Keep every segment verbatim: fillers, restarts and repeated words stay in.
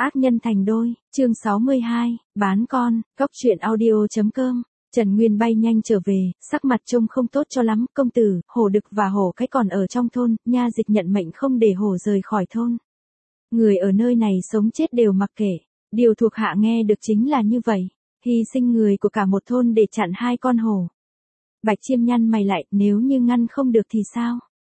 Ác nhân thành đôi, chương sáu mươi hai, bán con, góc truyện audio.com. Trần Nguyên bay nhanh trở về, sắc mặt trông không tốt cho lắm, công tử, hổ đực và hổ cái còn ở trong thôn, nha dịch nhận mệnh không để hổ rời khỏi thôn. Người ở nơi này sống chết đều mặc kệ, điều thuộc hạ nghe được chính là như vậy, hy sinh người của cả một thôn để chặn hai con hổ. Bạch Chiêm nhăn mày lại, nếu như ngăn không được thì sao?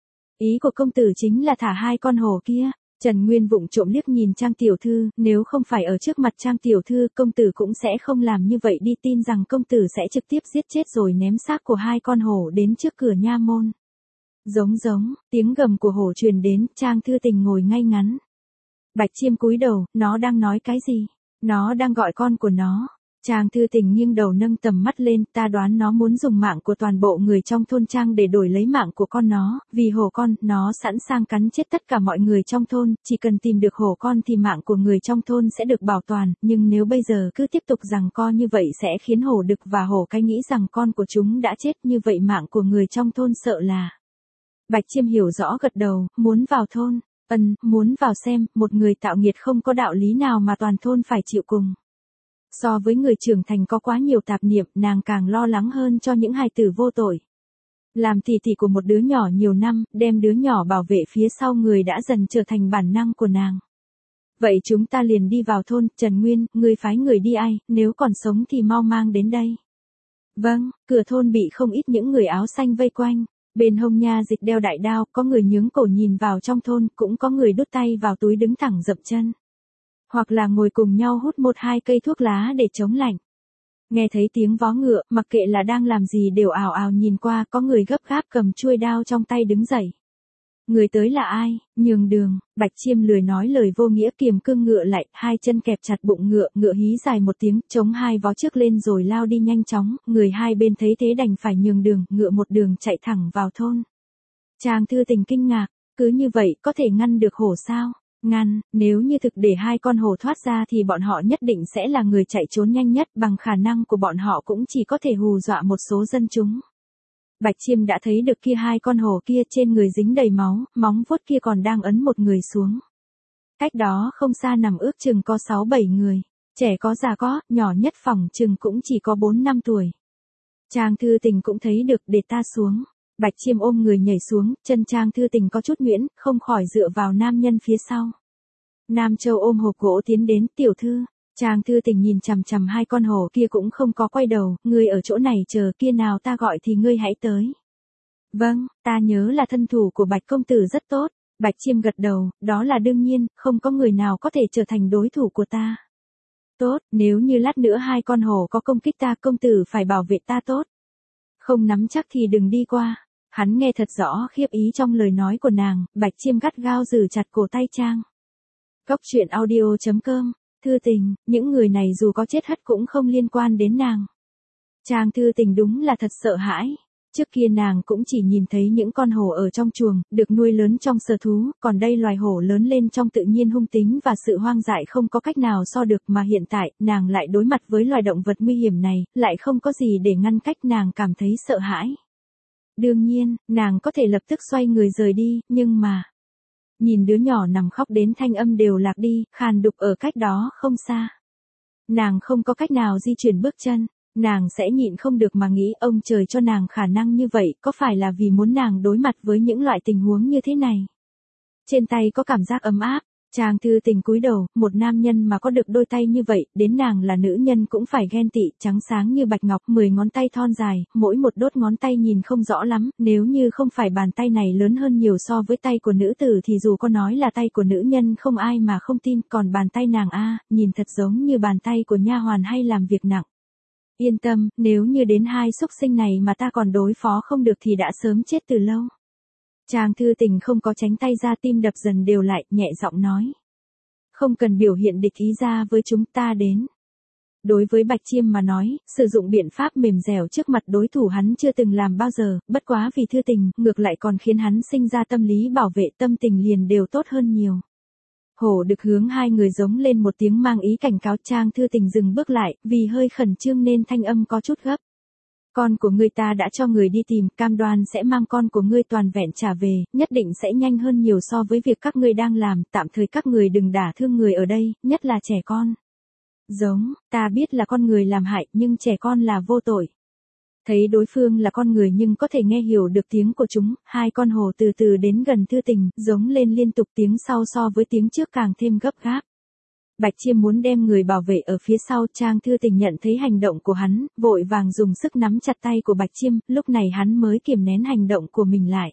Ý của công tử chính là thả hai con hổ kia. Trần Nguyên vụng trộm liếc nhìn Trang tiểu thư, nếu không phải ở trước mặt Trang tiểu thư, công tử cũng sẽ không làm như vậy đi, tin rằng công tử sẽ trực tiếp giết chết rồi ném xác của hai con hổ đến trước cửa nha môn. Giống giống, tiếng gầm của hổ truyền đến, Trang Thư Tình ngồi ngay ngắn. Bạch Chiêm cúi đầu, nó đang nói cái gì? Nó đang gọi con của nó. Trang Thư Tình nghiêng đầu nâng tầm mắt lên, ta đoán nó muốn dùng mạng của toàn bộ người trong thôn Trang để đổi lấy mạng của con nó, vì hổ con, nó sẵn sàng cắn chết tất cả mọi người trong thôn, chỉ cần tìm được hổ con thì mạng của người trong thôn sẽ được bảo toàn, nhưng nếu bây giờ cứ tiếp tục giằng co như vậy sẽ khiến hổ đực và hổ cái nghĩ rằng con của chúng đã chết, như vậy mạng của người trong thôn sợ là. Bạch Chiêm hiểu rõ gật đầu, muốn vào thôn, ân, muốn vào xem, một người tạo nghiệt không có đạo lý nào mà toàn thôn phải chịu cùng. So với người trưởng thành có quá nhiều tạp niệm, nàng càng lo lắng hơn cho những hài tử vô tội. Làm tỷ tỷ của một đứa nhỏ nhiều năm, đem đứa nhỏ bảo vệ phía sau người đã dần trở thành bản năng của nàng. Vậy chúng ta liền đi vào thôn, Trần Nguyên, ngươi phái người đi ai, nếu còn sống thì mau mang đến đây. Vâng, cửa thôn bị không ít những người áo xanh vây quanh. Bên hông nha dịch đeo đại đao, có người nhướng cổ nhìn vào trong thôn, cũng có người đút tay vào túi đứng thẳng dậm chân. Hoặc là ngồi cùng nhau hút một hai cây thuốc lá để chống lạnh. Nghe thấy tiếng vó ngựa, mặc kệ là đang làm gì đều ào ào nhìn qua, có người gấp gáp cầm chuôi đao trong tay đứng dậy. Người tới là ai? Nhường đường. Bạch Chiêm lười nói lời vô nghĩa, kiềm cương ngựa lại, hai chân kẹp chặt bụng ngựa, ngựa hí dài một tiếng, chống hai vó trước lên rồi lao đi nhanh chóng, người hai bên thấy thế đành phải nhường đường, ngựa một đường chạy thẳng vào thôn. Trang Thư Tình kinh ngạc, cứ như vậy có thể ngăn được hổ sao? Ngăn, nếu như thực để hai con hổ thoát ra thì bọn họ nhất định sẽ là người chạy trốn nhanh nhất, bằng khả năng của bọn họ cũng chỉ có thể hù dọa một số dân chúng. Bạch Chiêm đã thấy được kia hai con hổ kia trên người dính đầy máu, móng vuốt kia còn đang ấn một người xuống. Cách đó không xa nằm ước chừng có sáu bảy người, trẻ có già có, nhỏ nhất phòng chừng cũng chỉ có bốn năm tuổi. Trang Thư Tình cũng thấy được, để ta xuống. Bạch Chiêm ôm người nhảy xuống, chân Trang Thư Tình có chút nhuyễn, không khỏi dựa vào nam nhân phía sau. Nam Châu ôm hộp gỗ tiến đến, tiểu thư. Trang Thư Tình nhìn chằm chằm hai con hổ kia cũng không có quay đầu, ngươi ở chỗ này chờ, kia nào ta gọi thì ngươi hãy tới. Vâng, ta nhớ là thân thủ của Bạch công tử rất tốt. Bạch Chiêm gật đầu, đó là đương nhiên, không có người nào có thể trở thành đối thủ của ta. Tốt, nếu như lát nữa hai con hổ có công kích ta, công tử phải bảo vệ ta tốt. Không nắm chắc thì đừng đi qua. Hắn nghe thật rõ khiếp ý trong lời nói của nàng, Bạch Chiêm gắt gao giữ chặt cổ tay Trang. Góc truyện audio.com. Thư Tình, những người này dù có chết hất cũng không liên quan đến nàng. Trang Thư Tình đúng là thật sợ hãi. Trước kia nàng cũng chỉ nhìn thấy những con hổ ở trong chuồng, được nuôi lớn trong sở thú, còn đây loài hổ lớn lên trong tự nhiên hung tính và sự hoang dại không có cách nào so được, mà hiện tại, nàng lại đối mặt với loài động vật nguy hiểm này, lại không có gì để ngăn cách, nàng cảm thấy sợ hãi. Đương nhiên, nàng có thể lập tức xoay người rời đi, nhưng mà... Nhìn đứa nhỏ nằm khóc đến thanh âm đều lạc đi, khàn đục ở cách đó không xa. Nàng không có cách nào di chuyển bước chân, nàng sẽ nhịn không được mà nghĩ ông trời cho nàng khả năng như vậy, có phải là vì muốn nàng đối mặt với những loại tình huống như thế này. Trên tay có cảm giác ấm áp, Trang Thư Tình cúi đầu, một nam nhân mà có được đôi tay như vậy, đến nàng là nữ nhân cũng phải ghen tị, trắng sáng như bạch ngọc, mười ngón tay thon dài, mỗi một đốt ngón tay nhìn không rõ lắm, nếu như không phải bàn tay này lớn hơn nhiều so với tay của nữ tử thì dù có nói là tay của nữ nhân không ai mà không tin, còn bàn tay nàng a, nhìn thật giống như bàn tay của nha hoàn hay làm việc nặng. Yên tâm, nếu như đến hai xúc sinh này mà ta còn đối phó không được thì đã sớm chết từ lâu. Trang Thư Tình không có tránh tay ra, tim đập dần đều lại, nhẹ giọng nói. Không cần biểu hiện địch ý ra với chúng ta đến. Đối với Bạch Chiêm mà nói, sử dụng biện pháp mềm dẻo trước mặt đối thủ hắn chưa từng làm bao giờ, bất quá vì Thư Tình, ngược lại còn khiến hắn sinh ra tâm lý bảo vệ, tâm tình liền đều tốt hơn nhiều. Hổ đực hướng hai người giống lên một tiếng mang ý cảnh cáo. Trang Thư Tình dừng bước lại, vì hơi khẩn trương nên thanh âm có chút gấp. Con của ngươi ta đã cho người đi tìm, cam đoan sẽ mang con của ngươi toàn vẹn trả về, nhất định sẽ nhanh hơn nhiều so với việc các ngươi đang làm, tạm thời các người đừng đả thương người ở đây, nhất là trẻ con. Giống, ta biết là con người làm hại, nhưng trẻ con là vô tội. Thấy đối phương là con người nhưng có thể nghe hiểu được tiếng của chúng, hai con hổ từ từ đến gần Thư Tình, giống lên liên tục, tiếng sau so với tiếng trước càng thêm gấp gáp. Bạch Chiêm muốn đem người bảo vệ ở phía sau, Trang Thư Tình nhận thấy hành động của hắn, vội vàng dùng sức nắm chặt tay của Bạch Chiêm, lúc này hắn mới kiềm nén hành động của mình lại.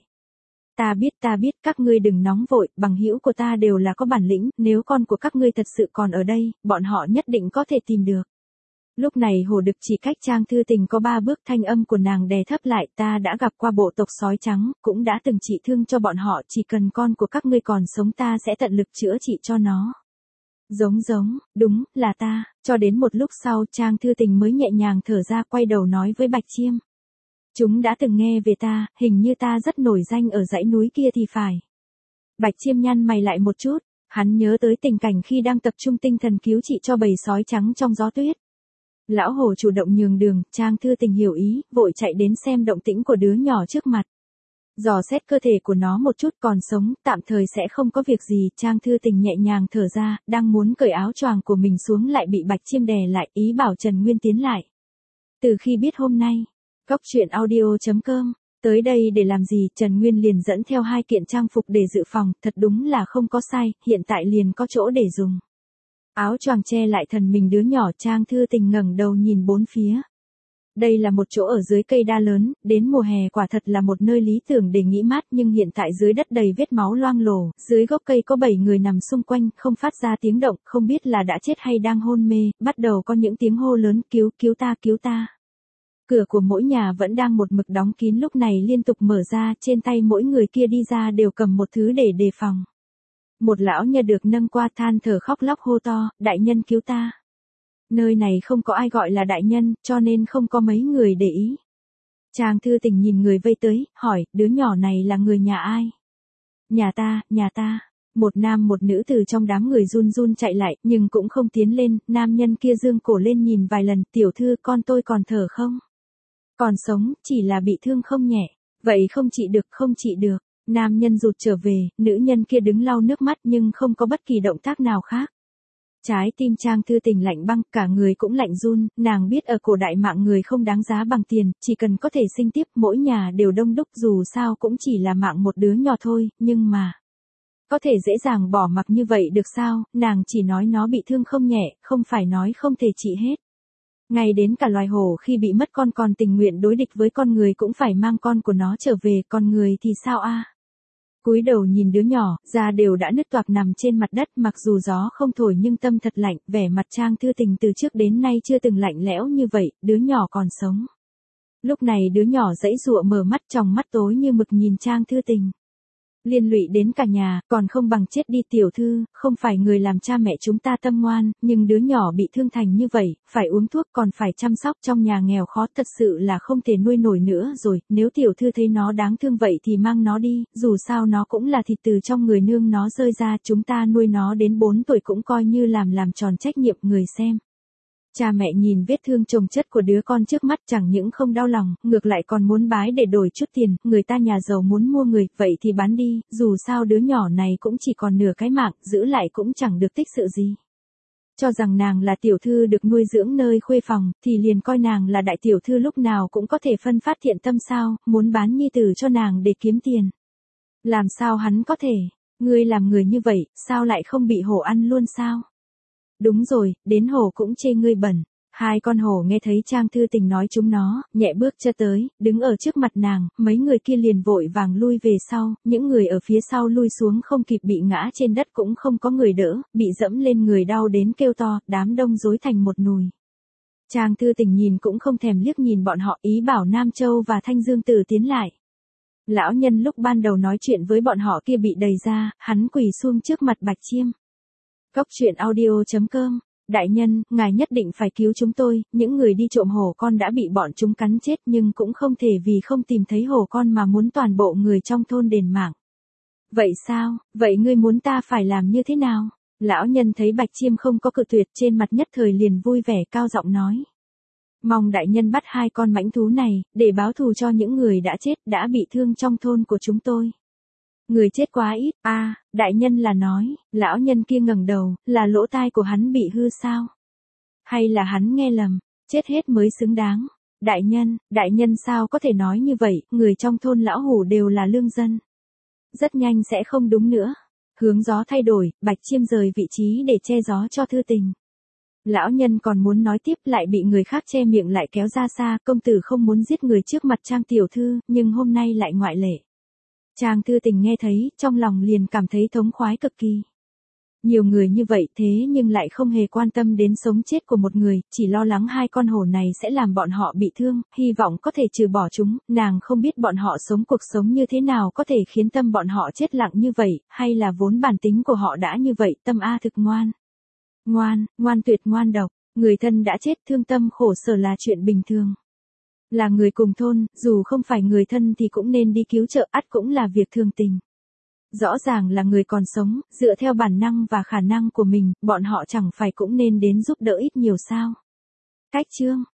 Ta biết ta biết, các ngươi đừng nóng vội, bằng hữu của ta đều là có bản lĩnh, nếu con của các ngươi thật sự còn ở đây, bọn họ nhất định có thể tìm được. Lúc này Hổ Đực chỉ cách Trang Thư Tình có ba bước, thanh âm của nàng đè thấp lại, ta đã gặp qua bộ tộc sói trắng, cũng đã từng trị thương cho bọn họ, chỉ cần con của các ngươi còn sống ta sẽ tận lực chữa trị cho nó. Giống giống, đúng, là ta, cho đến một lúc sau Trang Thư Tình mới nhẹ nhàng thở ra, quay đầu nói với Bạch Chiêm. Chúng đã từng nghe về ta, hình như ta rất nổi danh ở dãy núi kia thì phải. Bạch Chiêm nhăn mày lại một chút, hắn nhớ tới tình cảnh khi đang tập trung tinh thần cứu trị cho bầy sói trắng trong gió tuyết. Lão hổ chủ động nhường đường, Trang Thư Tình hiểu ý, vội chạy đến xem động tĩnh của đứa nhỏ trước mặt. Dò xét cơ thể của nó một chút, còn sống, tạm thời sẽ không có việc gì, Trang Thư Tình nhẹ nhàng thở ra, đang muốn cởi áo choàng của mình xuống lại bị Bạch Chiêm đè lại, ý bảo Trần Nguyên tiến lại. Từ khi biết hôm nay, Cóc Truyện Audio chấm com, tới đây để làm gì, Trần Nguyên liền dẫn theo hai kiện trang phục để dự phòng, thật đúng là không có sai, hiện tại liền có chỗ để dùng. Áo choàng che lại thần mình đứa nhỏ, Trang Thư Tình ngẩng đầu nhìn bốn phía. Đây là một chỗ ở dưới cây đa lớn, đến mùa hè quả thật là một nơi lý tưởng để nghỉ mát, nhưng hiện tại dưới đất đầy vết máu loang lổ, dưới gốc cây có bảy người nằm xung quanh, không phát ra tiếng động, không biết là đã chết hay đang hôn mê, bắt đầu có những tiếng hô lớn, cứu, cứu ta, cứu ta. Cửa của mỗi nhà vẫn đang một mực đóng kín, lúc này liên tục mở ra, trên tay mỗi người kia đi ra đều cầm một thứ để đề phòng. Một lão nhà được nâng qua than thở khóc lóc hô to, đại nhân cứu ta. Nơi này không có ai gọi là đại nhân, cho nên không có mấy người để ý. Trang Thư Tình nhìn người vây tới, hỏi, đứa nhỏ này là người nhà ai? Nhà ta, nhà ta. Một nam một nữ từ trong đám người run run chạy lại, nhưng cũng không tiến lên, nam nhân kia dương cổ lên nhìn vài lần, tiểu thư con tôi còn thở không? Còn sống, chỉ là bị thương không nhẹ. Vậy không trị được, không trị được. Nam nhân rụt trở về, nữ nhân kia đứng lau nước mắt nhưng không có bất kỳ động tác nào khác. Trái tim Trang Thư Tình lạnh băng, cả người cũng lạnh run, nàng biết ở cổ đại mạng người không đáng giá bằng tiền, chỉ cần có thể sinh tiếp, mỗi nhà đều đông đúc, dù sao cũng chỉ là mạng một đứa nhỏ thôi, nhưng mà... Có thể dễ dàng bỏ mặc như vậy được sao, nàng chỉ nói nó bị thương không nhẹ, không phải nói không thể trị hết. Ngay đến cả loài hổ khi bị mất con còn tình nguyện đối địch với con người cũng phải mang con của nó trở về, con người thì sao a? Cúi đầu nhìn đứa nhỏ, da đều đã nứt toạc nằm trên mặt đất, mặc dù gió không thổi nhưng tâm thật lạnh, vẻ mặt Trang Thư Tình từ trước đến nay chưa từng lạnh lẽo như vậy, đứa nhỏ còn sống. Lúc này đứa nhỏ giãy giụa mở mắt, tròng mắt tối như mực nhìn Trang Thư Tình. Liên lụy đến cả nhà, còn không bằng chết đi tiểu thư, không phải người làm cha mẹ chúng ta tâm ngoan, nhưng đứa nhỏ bị thương thành như vậy, phải uống thuốc còn phải chăm sóc, trong nhà nghèo khó thật sự là không thể nuôi nổi nữa rồi, nếu tiểu thư thấy nó đáng thương vậy thì mang nó đi, dù sao nó cũng là thịt từ trong người nương nó rơi ra, chúng ta nuôi nó đến bốn tuổi cũng coi như làm làm tròn trách nhiệm người xem. Cha mẹ nhìn vết thương chồng chất của đứa con trước mắt chẳng những không đau lòng, ngược lại còn muốn bái để đổi chút tiền, người ta nhà giàu muốn mua người, vậy thì bán đi, dù sao đứa nhỏ này cũng chỉ còn nửa cái mạng, giữ lại cũng chẳng được tích sự gì. Cho rằng nàng là tiểu thư được nuôi dưỡng nơi khuê phòng, thì liền coi nàng là đại tiểu thư lúc nào cũng có thể phân phát thiện tâm sao, muốn bán nhi tử cho nàng để kiếm tiền. Làm sao hắn có thể, ngươi làm người như vậy, sao lại không bị hổ ăn luôn sao? Đúng rồi, đến hổ cũng chê ngươi bẩn. Hai con hổ nghe thấy Trang Thư Tình nói chúng nó, nhẹ bước cho tới, đứng ở trước mặt nàng, mấy người kia liền vội vàng lui về sau, những người ở phía sau lui xuống không kịp bị ngã trên đất cũng không có người đỡ, bị dẫm lên người đau đến kêu to, đám đông rối thành một nùi. Trang Thư Tình nhìn cũng không thèm liếc nhìn bọn họ, ý bảo Nam Châu và Thanh Dương Tử tiến lại. Lão nhân lúc ban đầu nói chuyện với bọn họ kia bị đẩy ra, hắn quỳ xuống trước mặt Bạch Chiêm. Cóc Truyện Audio chấm com, đại nhân, ngài nhất định phải cứu chúng tôi, những người đi trộm hổ con đã bị bọn chúng cắn chết nhưng cũng không thể vì không tìm thấy hổ con mà muốn toàn bộ người trong thôn đền mạng. Vậy sao, vậy ngươi muốn ta phải làm như thế nào? Lão nhân thấy Bạch Chiêm không có cự tuyệt trên mặt nhất thời liền vui vẻ cao giọng nói. Mong đại nhân bắt hai con mãnh thú này, để báo thù cho những người đã chết, đã bị thương trong thôn của chúng tôi. Người chết quá ít, a à, đại nhân là nói, lão nhân kia ngẩng đầu, là lỗ tai của hắn bị hư sao? Hay là hắn nghe lầm, chết hết mới xứng đáng? Đại nhân, đại nhân sao có thể nói như vậy, người trong thôn lão hủ đều là lương dân. Rất nhanh sẽ không đúng nữa. Hướng gió thay đổi, Bạch Chiêm rời vị trí để che gió cho Thư Tình. Lão nhân còn muốn nói tiếp lại bị người khác che miệng lại kéo ra xa, công tử không muốn giết người trước mặt Trang tiểu thư, nhưng hôm nay lại ngoại lệ. Trang Thư Tình nghe thấy, trong lòng liền cảm thấy thống khoái cực kỳ. Nhiều người như vậy thế nhưng lại không hề quan tâm đến sống chết của một người, chỉ lo lắng hai con hổ này sẽ làm bọn họ bị thương, hy vọng có thể trừ bỏ chúng, nàng không biết bọn họ sống cuộc sống như thế nào có thể khiến tâm bọn họ chết lặng như vậy, hay là vốn bản tính của họ đã như vậy, tâm A thực ngoan. Ngoan, ngoan tuyệt ngoan độc, người thân đã chết thương tâm khổ sở là chuyện bình thường. Là người cùng thôn, dù không phải người thân thì cũng nên đi cứu trợ, ắt cũng là việc thường tình. Rõ ràng là người còn sống, dựa theo bản năng và khả năng của mình, bọn họ chẳng phải cũng nên đến giúp đỡ ít nhiều sao. Cách chương